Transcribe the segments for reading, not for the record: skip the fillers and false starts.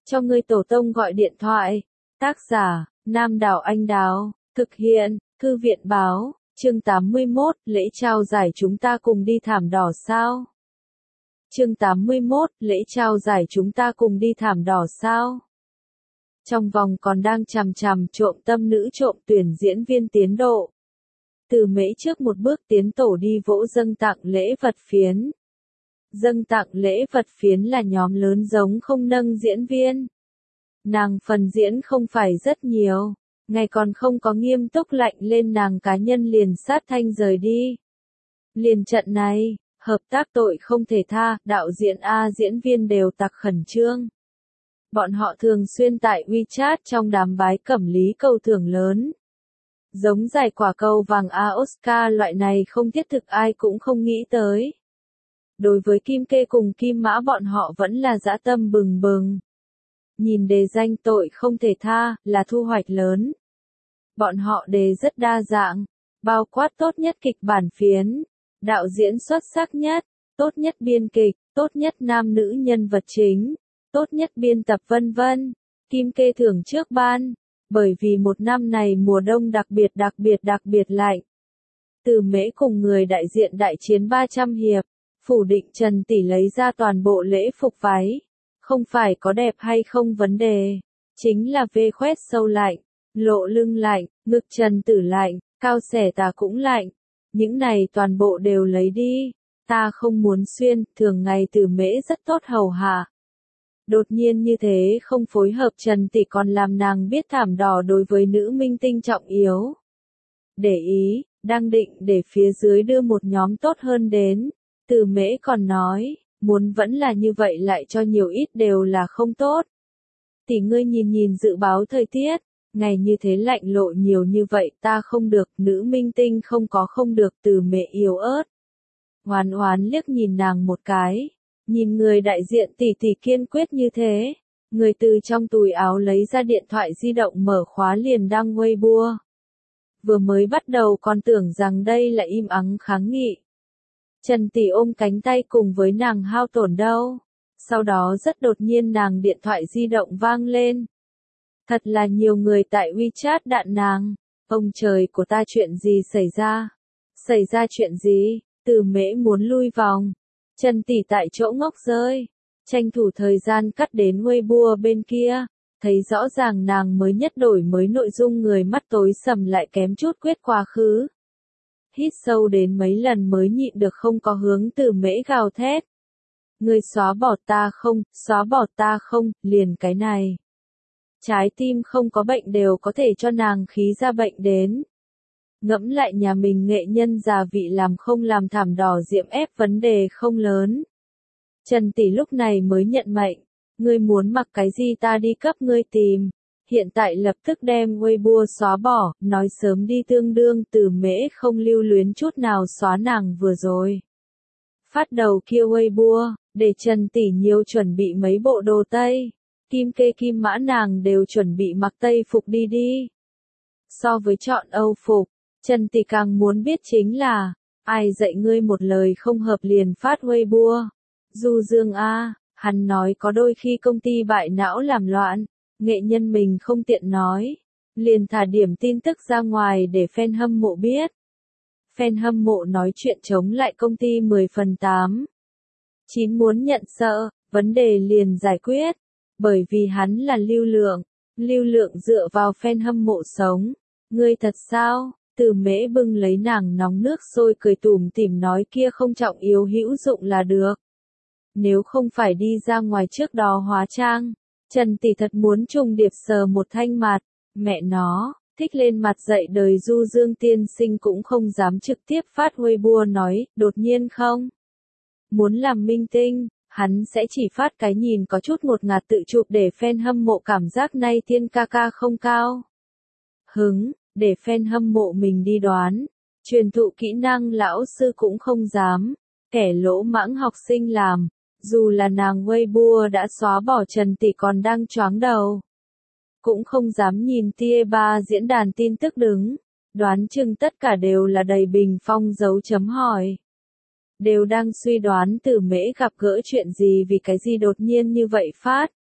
Cho ngươi tổ tông gọi điện thoại. Tác giả, Nam Đảo Anh Đào. Thực hiện, Thư viện Báo. Chương 81, lễ trao giải chúng ta cùng đi thảm đỏ sao? Chương 81, lễ trao giải chúng ta cùng đi thảm đỏ sao? Trong vòng còn đang chằm chằm trộm tâm nữ trộm tuyển diễn viên tiến độ. Từ Mễ trước một bước tiến tổ đi vỗ dâng tặng lễ vật phiến. Dâng tặng lễ vật phiến là nhóm lớn giống không nâng diễn viên. Nàng phần diễn không phải rất nhiều, ngày còn không có nghiêm túc lạnh lên nàng cá nhân liền sát thanh rời đi. Liền trận này, hợp tác tội không thể tha, đạo diễn A diễn viên đều tặc khẩn trương. Bọn họ thường xuyên tại WeChat trong đám bái cẩm lý cầu thưởng lớn. Giống giải quả cầu vàng A Oscar loại này không thiết thực ai cũng không nghĩ tới. Đối với Kim Kê cùng Kim Mã bọn họ vẫn là dã tâm bừng bừng. Nhìn đề danh tội không thể tha, là thu hoạch lớn. Bọn họ đề rất đa dạng, bao quát tốt nhất kịch bản phiến, đạo diễn xuất sắc nhất, tốt nhất biên kịch, tốt nhất nam nữ nhân vật chính, tốt nhất biên tập vân vân. Kim Kê thưởng trước ban, bởi vì một năm này mùa đông đặc biệt lạnh. Từ Mễ cùng người đại diện đại chiến 300 hiệp, phủ định Trần Tỷ lấy ra toàn bộ lễ phục váy. Không phải có đẹp hay không vấn đề, chính là vê khoét sâu lạnh, lộ lưng lạnh, ngực Trần Tử lạnh, cao xẻ tà cũng lạnh. Những này toàn bộ đều lấy đi, ta không muốn xuyên, thường ngày Từ Mễ rất tốt hầu hạ. Đột nhiên như thế không phối hợp Trần Tỷ còn làm nàng biết thảm đỏ đối với nữ minh tinh trọng yếu. Để ý, đang định để phía dưới đưa một nhóm tốt hơn đến, Từ Mễ còn nói. Muốn vẫn là như vậy lại cho nhiều ít đều là không tốt. Tỷ ngươi nhìn dự báo thời tiết, ngày như thế lạnh lộ nhiều như vậy ta không được, nữ minh tinh không được. Từ Mễ yếu ớt. Hoán hoán liếc nhìn nàng một cái, nhìn người đại diện tỷ kiên quyết như thế, người từ trong túi áo lấy ra điện thoại di động mở khóa liền đăng Weibo. Vừa mới bắt đầu còn tưởng rằng đây là im ắng kháng nghị. Trần Tỷ ôm cánh tay cùng với nàng hao tổn đâu. Sau đó rất đột nhiên nàng điện thoại di động vang lên. Thật là nhiều người tại WeChat đạn nàng. Ông trời của ta chuyện gì xảy ra? Xảy ra chuyện gì? Từ Mễ muốn lui vòng. Trần Tỷ tại chỗ ngốc rơi. Tranh thủ thời gian cắt đến Weibo bên kia. Thấy rõ ràng nàng mới nhất đổi mới nội dung người mắt tối sầm lại kém chút quyết quá khứ. Hít sâu đến mấy lần mới nhịn được không có hướng Từ Mễ gào thét. Ngươi xóa bỏ ta không, liền cái này. Trái tim không có bệnh đều có thể cho nàng khí ra bệnh đến. Ngẫm lại nhà mình nghệ nhân già vị làm không làm thảm đỏ diễm ép vấn đề không lớn. Trần Tỷ lúc này mới nhận mệnh. Ngươi muốn mặc cái gì ta đi cấp ngươi tìm. Hiện tại lập tức đem Weibo xóa bỏ, nói sớm đi tương đương. Từ Mễ không lưu luyến chút nào xóa nàng vừa rồi. Phát đầu kia Weibo, để Trần Tỷ nhiều chuẩn bị mấy bộ đồ Tây. Kim Kê Kim Mã nàng đều chuẩn bị mặc Tây phục đi. So với chọn Âu phục, Trần Tỷ càng muốn biết chính là, ai dạy ngươi một lời không hợp liền phát Weibo. Du Dương A, hắn nói có đôi khi công ty bại não làm loạn. Nghệ nhân mình không tiện nói, liền thả điểm tin tức ra ngoài để fan hâm mộ biết. Fan hâm mộ nói chuyện chống lại công ty 10/8. 9 muốn nhận sợ, vấn đề liền giải quyết, bởi vì hắn là lưu lượng dựa vào fan hâm mộ sống. Ngươi thật sao? Từ Mễ bưng lấy nàng nóng nước sôi cười tủm tỉm nói kia không trọng yếu hữu dụng là được. Nếu không phải đi ra ngoài trước đó hóa trang. Trần Tỷ thật muốn trùng điệp sờ một thanh mặt, mẹ nó, thích lên mặt dạy đời Du Dương tiên sinh cũng không dám trực tiếp phát Weibo nói, đột nhiên không. Muốn làm minh tinh, hắn sẽ chỉ phát cái nhìn có chút ngột ngạt tự chụp để fan hâm mộ cảm giác nay thiên ca ca không cao. Hứng, để fan hâm mộ mình đi đoán, truyền thụ kỹ năng lão sư cũng không dám, kẻ lỗ mãng học sinh làm. Dù là nàng Weibo đã xóa bỏ Trần Tỷ còn đang choáng đầu. Cũng không dám nhìn tia ba diễn đàn tin tức đứng. Đoán chừng tất cả đều là đầy bình phong dấu chấm hỏi. Đều đang suy đoán Từ Mễ gặp gỡ chuyện gì vì cái gì đột nhiên như vậy phát.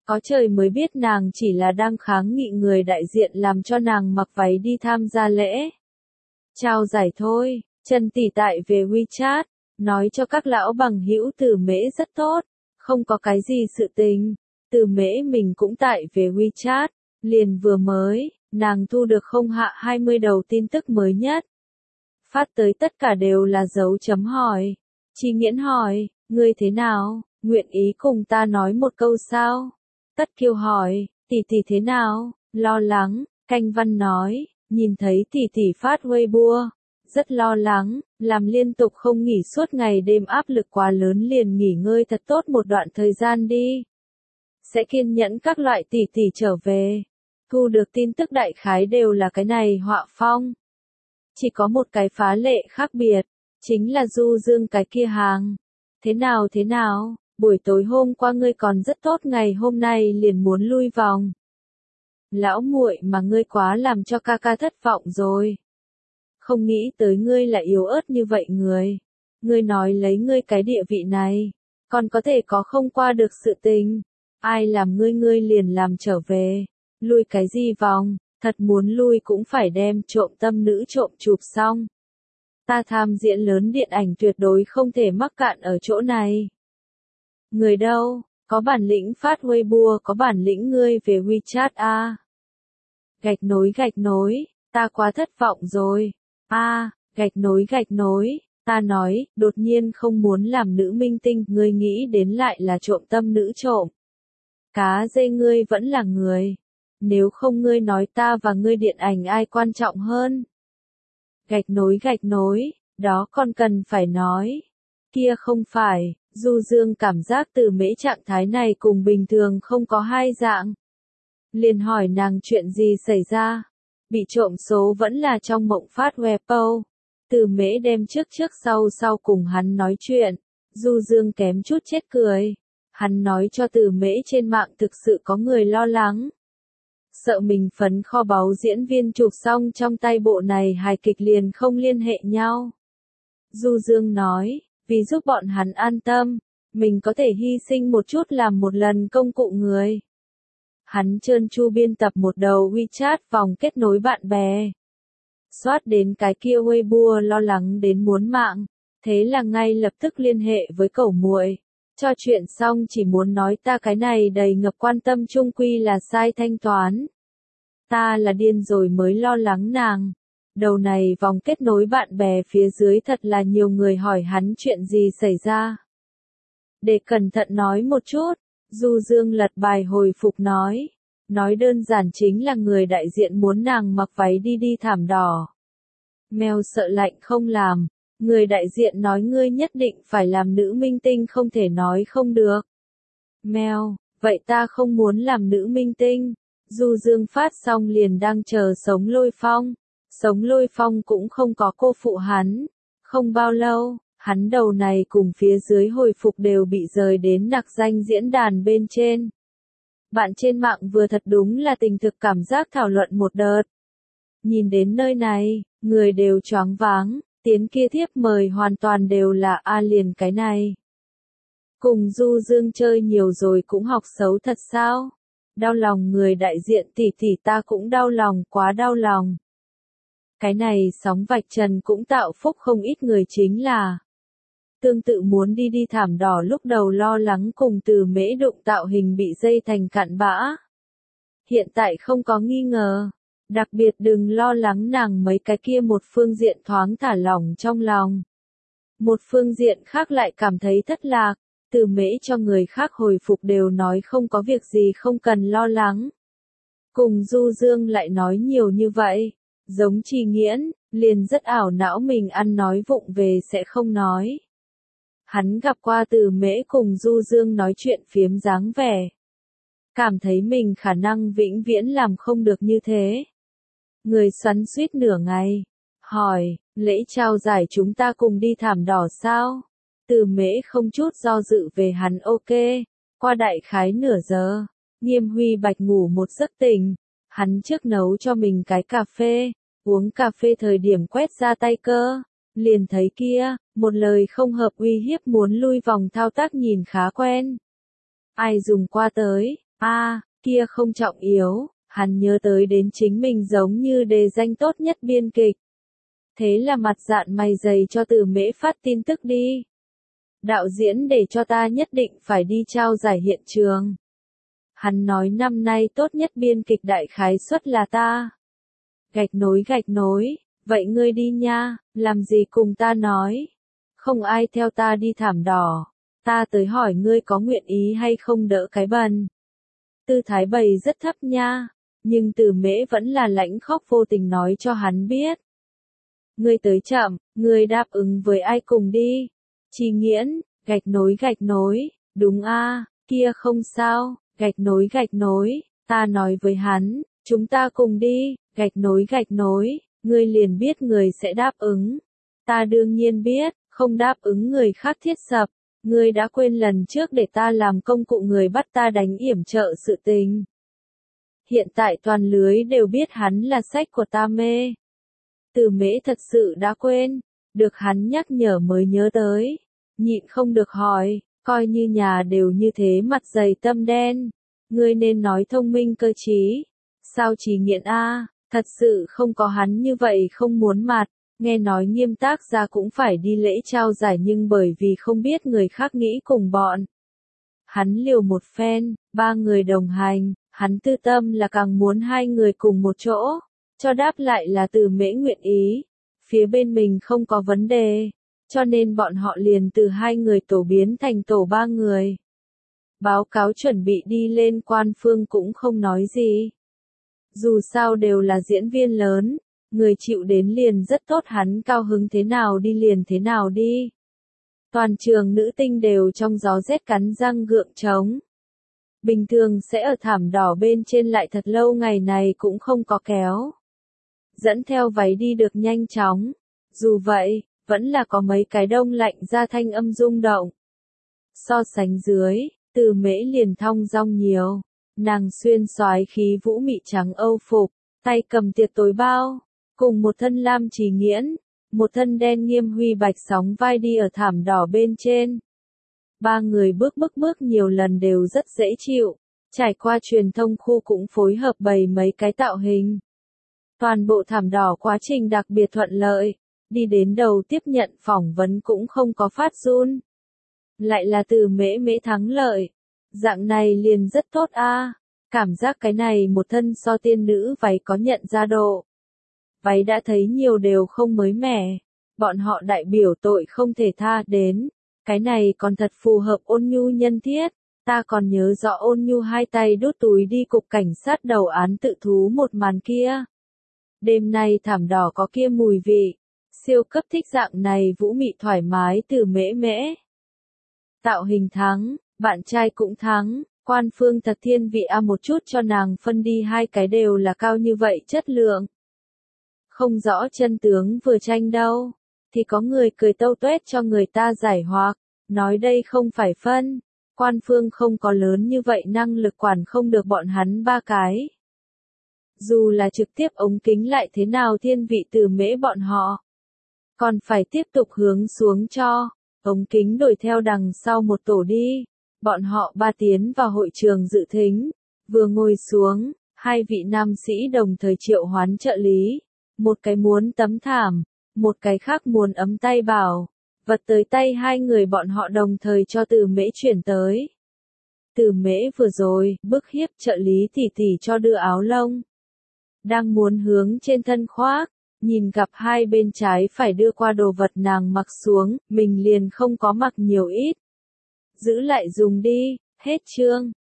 Có trời mới biết nàng chỉ là đang kháng nghị người đại diện làm cho nàng mặc váy đi tham gia lễ trao giải thôi. Trần tỷ tại về WeChat, nói cho các lão bằng hữu Từ Mễ rất tốt, không có cái gì sự tình. Từ Mễ mình cũng tại về WeChat, liền vừa mới, nàng thu được không hạ 20 đầu tin tức mới nhất. Phát tới tất cả đều là dấu chấm hỏi. Chi Nghiễn hỏi, ngươi thế nào, nguyện ý cùng ta nói một câu sao? Tất Kiêu hỏi, tỷ tỷ thế nào, lo lắng. Canh Văn nói, nhìn thấy tỷ tỷ phát Weibo, rất lo lắng, làm liên tục không nghỉ suốt ngày đêm áp lực quá lớn liền nghỉ ngơi thật tốt một đoạn thời gian đi. Sẽ kiên nhẫn các loại tỷ tỷ trở về. Thu được tin tức đại khái đều là cái này họa phong. Chỉ có một cái phá lệ khác biệt, chính là Du Dương cái kia hàng. Thế nào, buổi tối hôm qua ngươi còn rất tốt ngày hôm nay liền muốn lui vòng. Lão muội mà ngươi quá làm cho ca ca thất vọng rồi. Không nghĩ tới ngươi là yếu ớt như vậy người. Ngươi nói lấy ngươi cái địa vị này, còn có thể có không qua được sự tình. Ai làm ngươi liền làm trở về. Lui cái gì vòng, thật muốn lui cũng phải đem trộm tâm nữ trộm chụp xong. Ta tham diễn lớn điện ảnh tuyệt đối không thể mắc cạn ở chỗ này. Người đâu, có bản lĩnh phát Weibo, có bản lĩnh ngươi về WeChat a. Gạch nối, ta quá thất vọng rồi. Gạch nối, ta nói, đột nhiên không muốn làm nữ minh tinh, ngươi nghĩ đến lại là trộm tâm nữ trộm. Cá dê ngươi vẫn là người. Nếu không ngươi nói ta và ngươi điện ảnh ai quan trọng hơn? Gạch nối, đó còn cần phải nói. Kia không phải, Du Dương cảm giác Từ Mễ trạng thái này cùng bình thường không có hai dạng. Liền hỏi nàng chuyện gì xảy ra. Bị trộm số vẫn là trong mộng phát Weibo. Từ Mễ đem trước sau cùng hắn nói chuyện. Du Dương kém chút chết cười. Hắn nói cho Từ Mễ trên mạng thực sự có người lo lắng. Sợ mình phấn kho báu diễn viên chụp xong trong tay bộ này hài kịch liền không liên hệ nhau. Du Dương nói, vì giúp bọn hắn an tâm, mình có thể hy sinh một chút làm một lần công cụ người. Hắn trơn tru biên tập một đầu WeChat vòng kết nối bạn bè. Xoát đến cái kia Weibo lo lắng đến muốn mạng, thế là ngay lập tức liên hệ với cẩu muội. Cho chuyện xong chỉ muốn nói ta cái này đầy ngập quan tâm chung quy là sai thanh toán. Ta là điên rồi mới lo lắng nàng. Đầu này vòng kết nối bạn bè phía dưới thật là nhiều người hỏi hắn chuyện gì xảy ra. Để cẩn thận nói một chút, Du Dương lật bài hồi phục nói. Nói đơn giản chính là người đại diện muốn nàng mặc váy đi thảm đỏ. Mèo sợ lạnh không làm. Người đại diện nói ngươi nhất định phải làm nữ minh tinh không thể nói không được. Mèo, vậy ta không muốn làm nữ minh tinh. Du Dương phát xong liền đang chờ Sống Lôi Phong. Sống Lôi Phong cũng không có cô phụ hắn. Không bao lâu, hắn đầu này cùng phía dưới hồi phục đều bị rời đến nặc danh diễn đàn bên trên. Bạn trên mạng vừa thật đúng là tình thực cảm giác thảo luận một đợt. Nhìn đến nơi này, người đều choáng váng. Tiến kia thiếp mời hoàn toàn đều là liền cái này. Cùng Du Dương chơi nhiều rồi cũng học xấu thật sao? Đau lòng người đại diện tỷ ta cũng đau lòng, quá đau lòng. Cái này sóng vạch trần cũng tạo phúc không ít người chính là. Tương tự muốn đi thảm đỏ lúc đầu lo lắng cùng Từ Mễ đụng tạo hình bị dây thành cặn bã. Hiện tại không có nghi ngờ. Đặc biệt đừng lo lắng nàng mấy cái kia một phương diện thoáng thả lỏng trong lòng. Một phương diện khác lại cảm thấy thất lạc, Từ Mễ cho người khác hồi phục đều nói không có việc gì không cần lo lắng. Cùng Du Dương lại nói nhiều như vậy, giống Chi Nghiễn, liền rất ảo não mình ăn nói vụng về sẽ không nói. Hắn gặp qua Từ Mễ cùng Du Dương nói chuyện phiếm dáng vẻ. Cảm thấy mình khả năng vĩnh viễn làm không được như thế. Người xoắn suýt nửa ngày. Hỏi, lễ trao giải chúng ta cùng đi thảm đỏ sao? Từ Mễ không chút do dự về hắn ok. Qua đại khái nửa giờ, Nghiêm Huy Bạch ngủ một giấc tỉnh. Hắn trước nấu cho mình cái cà phê. Uống cà phê thời điểm quét ra tay cơ. Liền thấy kia, một lời không hợp uy hiếp muốn lui vòng thao tác nhìn khá quen. Ai dùng qua tới, Kia không trọng yếu, hắn nhớ tới đến chính mình giống như đề danh tốt nhất biên kịch. Thế là mặt dạn mày dày cho Từ Mễ phát tin tức đi. Đạo diễn để cho ta nhất định phải đi trao giải hiện trường. Hắn nói năm nay tốt nhất biên kịch đại khái suất là ta. Gạch nối, vậy ngươi đi nha, làm gì cùng ta nói. Không ai theo ta đi thảm đỏ, ta tới hỏi ngươi có nguyện ý hay không đỡ cái bần. Tư thái bày rất thấp nha, nhưng Từ Mễ vẫn là lãnh khóc vô tình nói cho hắn biết. Ngươi tới chậm, ngươi đáp ứng với ai cùng đi. Chi Nghiễn, gạch nối, đúng kia không sao, gạch nối, ta nói với hắn, chúng ta cùng đi, gạch nối, ngươi liền biết người sẽ đáp ứng. Ta đương nhiên biết, không đáp ứng người khác thiết sập, ngươi đã quên lần trước để ta làm công cụ người bắt ta đánh yểm trợ sự tình. Hiện tại toàn lưới đều biết hắn là sách của ta mê. Từ Mễ thật sự đã quên, được hắn nhắc nhở mới nhớ tới, nhịn không được hỏi, coi như nhà đều như thế mặt dày tâm đen, ngươi nên nói thông minh cơ trí. Sao Chí Nghiện thật sự không có hắn như vậy không muốn mặt, nghe nói Nghiêm tác gia cũng phải đi lễ trao giải nhưng bởi vì không biết người khác nghĩ cùng bọn. Hắn liều một phen, 3 người đồng hành, hắn tư tâm là càng muốn 2 người cùng một chỗ. Cho đáp lại là Từ Mễ nguyện ý, phía bên mình không có vấn đề, cho nên bọn họ liền từ 2 người tổ biến thành tổ 3 người. Báo cáo chuẩn bị đi lên Quan Phương cũng không nói gì. Dù sao đều là diễn viên lớn, người chịu đến liền rất tốt, hắn cao hứng thế nào đi liền thế nào đi. Toàn trường nữ tinh đều trong gió rét cắn răng gượng trống. Bình thường sẽ ở thảm đỏ bên trên lại thật lâu, ngày này cũng không có kéo. Dẫn theo váy đi được nhanh chóng. Dù vậy, vẫn là có mấy cái đông lạnh ra thanh âm rung động. So sánh dưới, Từ Mễ liền thong dong nhiều. Nàng xuyên soái khí vũ mị trắng âu phục, tay cầm tiệc tối bao, cùng một thân lam Chí Nghiễn, một thân đen Nghiêm Huy Bạch sóng vai đi ở thảm đỏ bên trên. 3 người bước nhiều lần đều rất dễ chịu, trải qua truyền thông khu cũng phối hợp bày mấy cái tạo hình. Toàn bộ thảm đỏ quá trình đặc biệt thuận lợi, đi đến đầu tiếp nhận phỏng vấn cũng không có phát run. Lại là Từ Mễ thắng lợi, dạng này liền rất tốt cảm giác cái này một thân so tiên nữ váy có nhận ra độ. Váy đã thấy nhiều đều không mới mẻ, bọn họ đại biểu tội không thể tha đến, cái này còn thật phù hợp Ôn Nhu nhân thiết, ta còn nhớ rõ Ôn Nhu 2 tay đút túi đi cục cảnh sát đầu án tự thú một màn kia. Đêm nay thảm đỏ có kia mùi vị, siêu cấp thích dạng này vũ mị thoải mái Từ Mễ. Tạo hình thắng, bạn trai cũng thắng, Quan Phương thật thiên vị một chút cho nàng phân đi 2 cái đều là cao như vậy chất lượng. Không rõ chân tướng vừa tranh đâu, thì có người cười tâu tuét cho người ta giải hoặc, nói đây không phải phân, Quan Phương không có lớn như vậy năng lực quản không được bọn hắn 3 cái. Dù là trực tiếp ống kính lại thế nào thiên vị Từ Mễ bọn họ, còn phải tiếp tục hướng xuống cho, ống kính đổi theo đằng sau một tổ đi. Bọn họ 3 tiến vào hội trường dự thính, vừa ngồi xuống, 2 vị nam sĩ đồng thời triệu hoán trợ lý, một cái muốn tấm thảm, một cái khác muốn ấm tay bảo, vật tới tay 2 người bọn họ đồng thời cho Từ Mễ chuyển tới. Từ Mễ vừa rồi, bức hiếp trợ lý tỉ cho đưa áo lông. Đang muốn hướng trên thân khoác, nhìn gặp 2 bên trái phải đưa qua đồ vật nàng mặc xuống, mình liền không có mặc nhiều ít. Giữ lại dùng đi, hết chương.